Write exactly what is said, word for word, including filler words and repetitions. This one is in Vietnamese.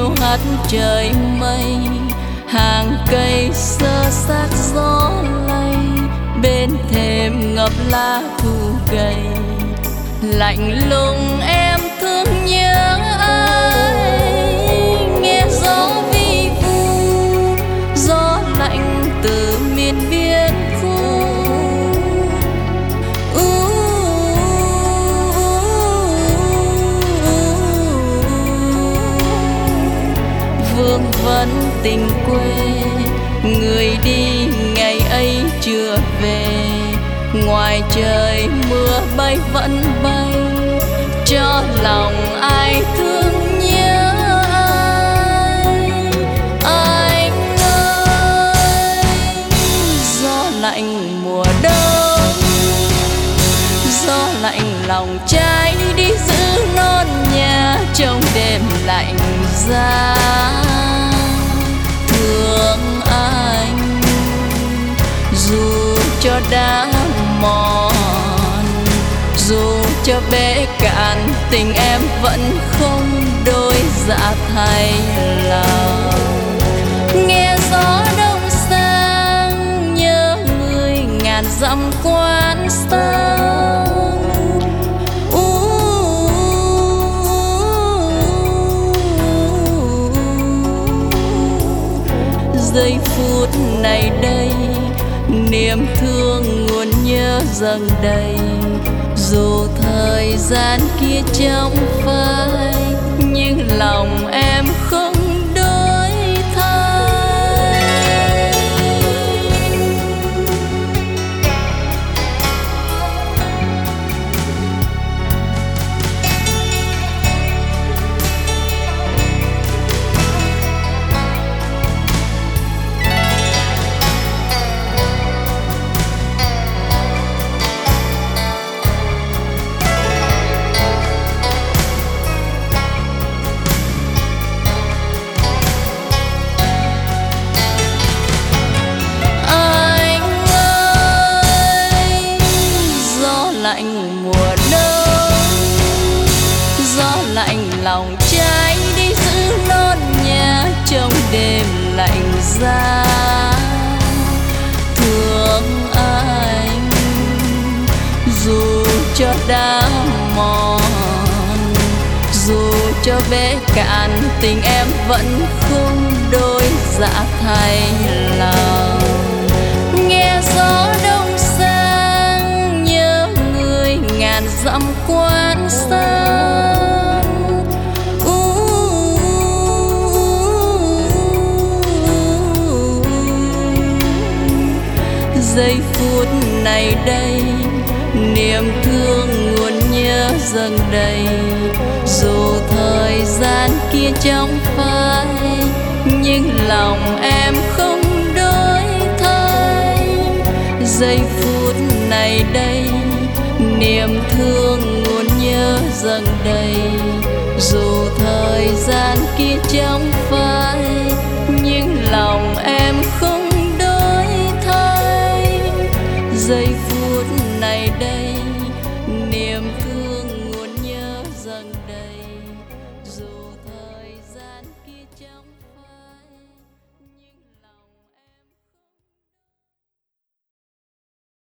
điệu hát trời mây, hàng cây sơ sát gió lay, bên thềm ngập lá thu gầy. Lạnh lùng em thương nhớ ai, nghe gió vi vu, gió lạnh từ miền biên khu. Vương vấn tình quê, người đi ngày ấy chưa về. Ngoài trời mưa bay vẫn bay, cho lòng ai thương nhớ ai. Anh ơi, gió lạnh mùa đông, gió lạnh lòng trái đi giữ non nhà trong đêm lạnh giá. Thương anh dù cho đá mòn, dù cho bể cạn, tình em vẫn không đôi dạ thay lòng. Nghe gió đông sang nhớ người ngàn dặm quán xa. Giây phút này đây, niềm thương nguồn nhớ dâng đầy. Dù thời gian kia trong phai, nhưng lòng em không đổi thay. Lạnh mùa đông, gió lạnh lòng trái đi giữ non nhà trong đêm lạnh giá. Thương anh dù cho đá mòn, dù cho bể cạn, tình em vẫn không đôi dạ thay lòng. Nghe gió đông ngàn dặm quán xa. Giây phút này đây, niềm thương nguồn nhớ dâng đầy. Dù thời gian kia trong phai, nhưng lòng em không đổi thay. Giây phút này đây, niềm thương